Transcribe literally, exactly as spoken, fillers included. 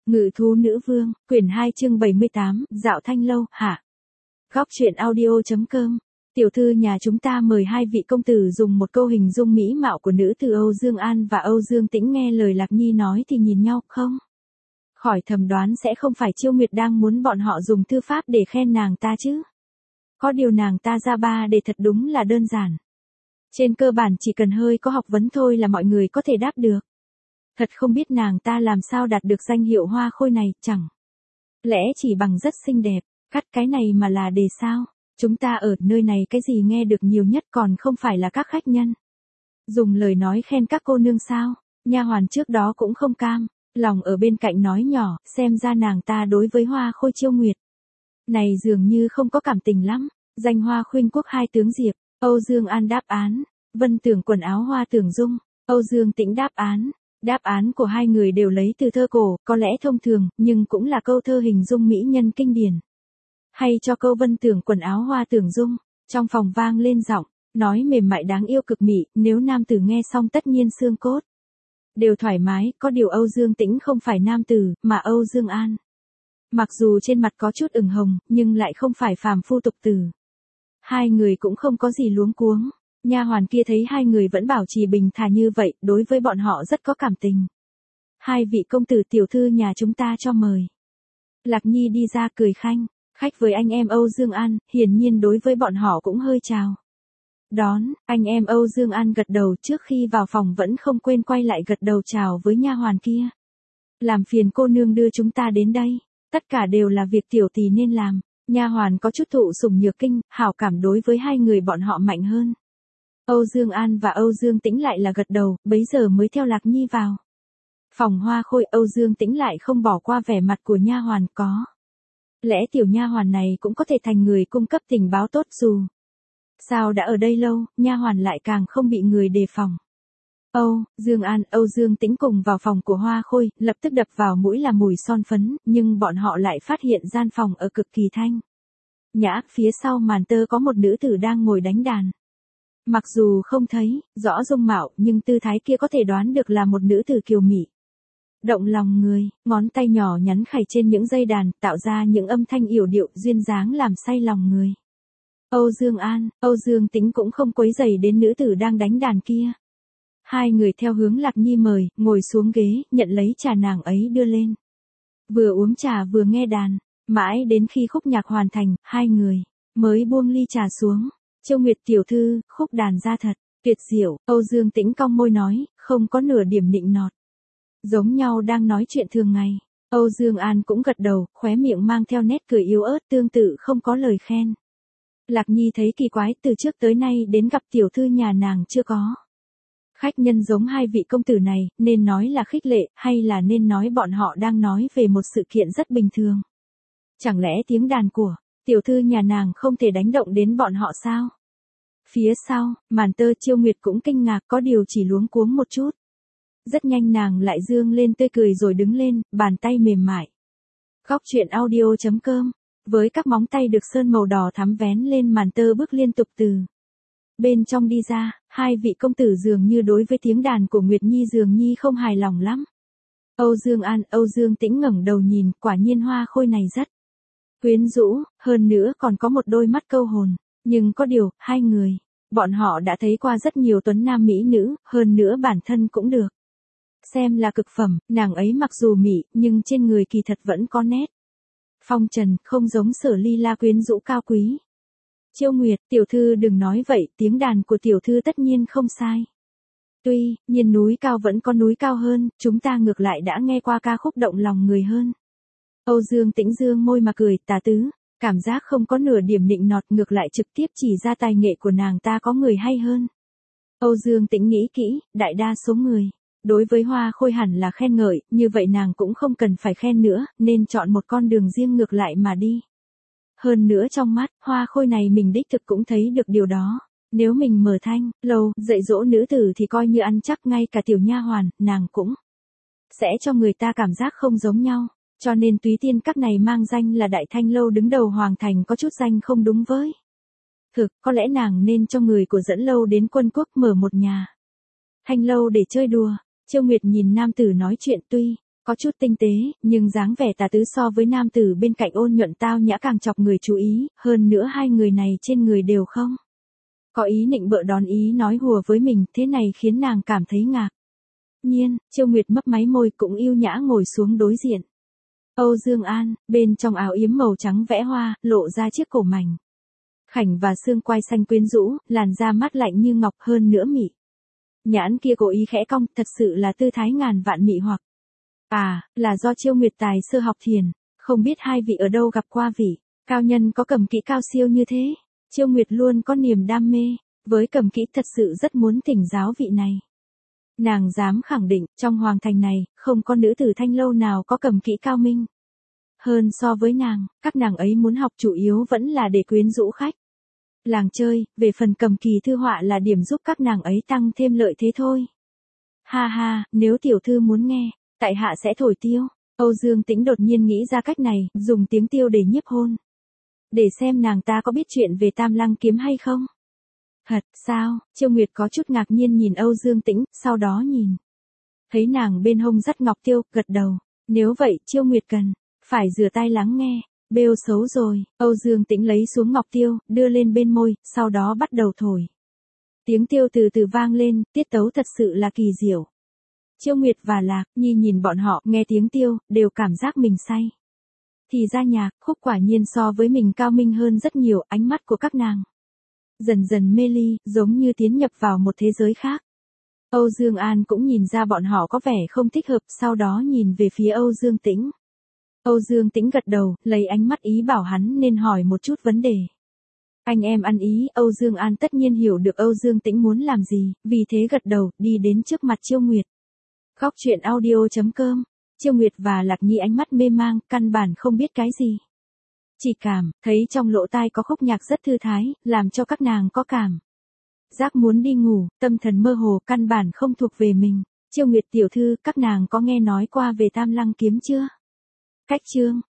Ngự thú nữ vương, quyển hai chương bảy mươi tám, dạo thanh lâu, hạ. Góc truyện audio.com. Tiểu thư nhà chúng ta mời hai vị công tử dùng một câu hình dung mỹ mạo của nữ tử Âu Dương An và Âu Dương Tĩnh nghe lời Lạc Nhi nói thì nhìn nhau không? Khỏi thầm đoán sẽ không phải Chiêu Nguyệt đang muốn bọn họ dùng thư pháp để khen nàng ta chứ. Có điều nàng ta ra ba để thật đúng là đơn giản. Trên cơ bản chỉ cần hơi có học vấn thôi là mọi người có thể đáp được. Thật không biết nàng ta làm sao đạt được danh hiệu hoa khôi này, chẳng lẽ chỉ bằng rất xinh đẹp, cắt cái này mà là đề sao? Chúng ta ở nơi này cái gì nghe được nhiều nhất còn không phải là các khách nhân. Dùng lời nói khen các cô nương sao? Nha hoàn trước đó cũng không cam, lòng ở bên cạnh nói nhỏ, xem ra nàng ta đối với hoa khôi Chiêu Nguyệt này dường như không có cảm tình lắm. Danh hoa khuynh quốc hai tướng Diệp, Âu Dương An đáp án, Vân Tưởng quần áo hoa tưởng dung, Âu Dương Tĩnh đáp án. Đáp án của hai người đều lấy từ thơ cổ, có lẽ thông thường, nhưng cũng là câu thơ hình dung mỹ nhân kinh điển. Hay cho câu Vân Tưởng quần áo hoa tưởng dung, trong phòng vang lên giọng, nói mềm mại đáng yêu cực mị, nếu nam tử nghe xong tất nhiên xương cốt đều thoải mái, có điều Âu Dương Tĩnh không phải nam tử, mà Âu Dương An. Mặc dù trên mặt có chút ửng hồng, nhưng lại không phải phàm phu tục tử. Hai người cũng không có gì luống cuống. Nha hoàn kia thấy hai người vẫn bảo trì bình thản như vậy, đối với bọn họ rất có cảm tình. Hai vị công tử tiểu thư nhà chúng ta cho mời. Lạc Nhi đi ra cười khanh, khách với anh em Âu Dương An, hiển nhiên đối với bọn họ cũng hơi chào đón. Anh em Âu Dương An gật đầu, trước khi vào phòng vẫn không quên quay lại gật đầu chào với nha hoàn kia. Làm phiền cô nương đưa chúng ta đến đây, tất cả đều là việc tiểu tỷ nên làm. Nha hoàn có chút thụ sủng nhược kinh, hảo cảm đối với hai người bọn họ mạnh hơn. Âu Dương An và Âu Dương Tĩnh lại là gật đầu, bấy giờ mới theo Lạc Nhi vào phòng hoa khôi. Âu Dương Tĩnh lại không bỏ qua vẻ mặt của nha hoàn, có lẽ tiểu nha hoàn này cũng có thể thành người cung cấp tình báo tốt, dù sao đã ở đây lâu, nha hoàn lại càng không bị người đề phòng. Âu Dương An, Âu Dương Tĩnh cùng vào phòng của hoa khôi, lập tức đập vào mũi là mùi son phấn, nhưng bọn họ lại phát hiện gian phòng ở cực kỳ thanh nhã, phía sau màn tơ có một nữ tử đang ngồi đánh đàn. Mặc dù không thấy rõ dung mạo, nhưng tư thái kia có thể đoán được là một nữ tử kiều mị, động lòng người, ngón tay nhỏ nhắn khày trên những dây đàn, tạo ra những âm thanh yểu điệu duyên dáng làm say lòng người. Âu Dương An, Âu Dương Tĩnh cũng không quấy rầy đến nữ tử đang đánh đàn kia. Hai người theo hướng Lạc Nhi mời, ngồi xuống ghế, nhận lấy trà nàng ấy đưa lên. Vừa uống trà vừa nghe đàn, mãi đến khi khúc nhạc hoàn thành, hai người mới buông ly trà xuống. Chiêu Nguyệt tiểu thư, khúc đàn ra thật tuyệt diệu. Âu Dương Tĩnh cong môi nói, không có nửa điểm nịnh nọt, giống nhau đang nói chuyện thường ngày. Âu Dương An cũng gật đầu, khóe miệng mang theo nét cười yếu ớt, tương tự không có lời khen. Lạc Nhi thấy kỳ quái, từ trước tới nay đến gặp tiểu thư nhà nàng chưa có khách nhân giống hai vị công tử này, nên nói là khích lệ, hay là nên nói bọn họ đang nói về một sự kiện rất bình thường. Chẳng lẽ tiếng đàn của tiểu thư nhà nàng không thể đánh động đến bọn họ sao? Phía sau, màn tơ Chiêu Nguyệt cũng kinh ngạc, có điều chỉ luống cuống một chút. Rất nhanh nàng lại dương lên tươi cười rồi đứng lên, bàn tay mềm mại. Góc truyện audio.com. Với các móng tay được sơn màu đỏ thắm vén lên màn tơ bước liên tục từ bên trong đi ra. Hai vị công tử dường như đối với tiếng đàn của Nguyệt Nhi dường như không hài lòng lắm. Âu Dương An, Âu Dương Tĩnh ngẩng đầu nhìn, quả nhiên hoa khôi này rất quyến rũ, hơn nữa còn có một đôi mắt câu hồn. Nhưng có điều, hai người, bọn họ đã thấy qua rất nhiều tuấn nam mỹ nữ, hơn nữa bản thân cũng được xem là cực phẩm. Nàng ấy mặc dù mị, nhưng trên người kỳ thật vẫn có nét phong trần, không giống Sở Ly La quyến rũ cao quý. Chiêu Nguyệt, tiểu thư đừng nói vậy, tiếng đàn của tiểu thư tất nhiên không sai. Tuy nhiên núi cao vẫn có núi cao hơn, chúng ta ngược lại đã nghe qua ca khúc động lòng người hơn. Âu Dương Tĩnh dương môi mà cười tà tứ, cảm giác không có nửa điểm nịnh nọt, ngược lại trực tiếp chỉ ra tài nghệ của nàng ta có người hay hơn. Âu Dương Tĩnh nghĩ kỹ, đại đa số người đối với hoa khôi hẳn là khen ngợi, như vậy nàng cũng không cần phải khen nữa, nên chọn một con đường riêng ngược lại mà đi. Hơn nữa trong mắt, hoa khôi này mình đích thực cũng thấy được điều đó. Nếu mình mở thanh lâu dạy dỗ nữ tử thì coi như ăn chắc, ngay cả tiểu nha hoàn, nàng cũng sẽ cho người ta cảm giác không giống nhau. Cho nên Túy Tiên các này mang danh là đại thanh lâu đứng đầu hoàng thành có chút danh không đúng với thực, có lẽ nàng nên cho người của dẫn lâu đến Quân Quốc mở một nhà thanh lâu để chơi đùa. Chiêu Nguyệt nhìn nam tử nói chuyện, tuy có chút tinh tế, nhưng dáng vẻ tà tứ so với nam tử bên cạnh ôn nhuận tao nhã càng chọc người chú ý, hơn nữa hai người này trên người đều không có ý nịnh bợ đón ý nói hùa với mình, thế này khiến nàng cảm thấy ngạc nhiên. Chiêu Nguyệt mấp máy môi cũng yêu nhã ngồi xuống đối diện Âu Dương An, bên trong áo yếm màu trắng vẽ hoa, lộ ra chiếc cổ mảnh khảnh và xương quai xanh quyến rũ, làn da mát lạnh như ngọc, hơn nữa mị nhãn kia cố ý khẽ cong, thật sự là tư thái ngàn vạn mị hoặc. À, là do Chiêu Nguyệt tài sơ học thiền, không biết hai vị ở đâu gặp qua vị cao nhân có cầm kỹ cao siêu như thế. Chiêu Nguyệt luôn có niềm đam mê với cầm kỹ, thật sự rất muốn thỉnh giáo vị này. Nàng dám khẳng định, trong hoàng thành này, không có nữ tử thanh lâu nào có cầm kỹ cao minh hơn so với nàng, các nàng ấy muốn học chủ yếu vẫn là để quyến rũ khách làng chơi, về phần cầm kỳ thư họa là điểm giúp các nàng ấy tăng thêm lợi thế thôi. Ha ha, nếu tiểu thư muốn nghe, tại hạ sẽ thổi tiêu. Âu Dương Tĩnh đột nhiên nghĩ ra cách này, dùng tiếng tiêu để nhiếp hôn. Để xem nàng ta có biết chuyện về Tam Lăng kiếm hay không. Thật, sao? Chiêu Nguyệt có chút ngạc nhiên nhìn Âu Dương Tĩnh, sau đó nhìn thấy nàng bên hông dắt ngọc tiêu, gật đầu. Nếu vậy, Chiêu Nguyệt cần phải rửa tai lắng nghe. Bêu xấu rồi, Âu Dương Tĩnh lấy xuống ngọc tiêu, đưa lên bên môi, sau đó bắt đầu thổi. Tiếng tiêu từ từ vang lên, tiết tấu thật sự là kỳ diệu. Chiêu Nguyệt và Lạc Nhi nhìn bọn họ, nghe tiếng tiêu, đều cảm giác mình say. Thì ra nhạc, khúc quả nhiên so với mình cao minh hơn rất nhiều, ánh mắt của các nàng dần dần mê ly, giống như tiến nhập vào một thế giới khác. Âu Dương An cũng nhìn ra bọn họ có vẻ không thích hợp, sau đó nhìn về phía Âu Dương Tĩnh. Âu Dương Tĩnh gật đầu, lấy ánh mắt ý bảo hắn nên hỏi một chút vấn đề. Anh em ăn ý, Âu Dương An tất nhiên hiểu được Âu Dương Tĩnh muốn làm gì, vì thế gật đầu, đi đến trước mặt Chiêu Nguyệt. Góc truyện audio chấm com. Chiêu Nguyệt và Lạc Nhi ánh mắt mê mang, căn bản không biết cái gì. Chỉ cảm, thấy trong lỗ tai có khúc nhạc rất thư thái, làm cho các nàng có cảm giác muốn đi ngủ, tâm thần mơ hồ, căn bản không thuộc về mình. Chiêu Nguyệt tiểu thư, các nàng có nghe nói qua về Tam Lăng kiếm chưa? Cách chương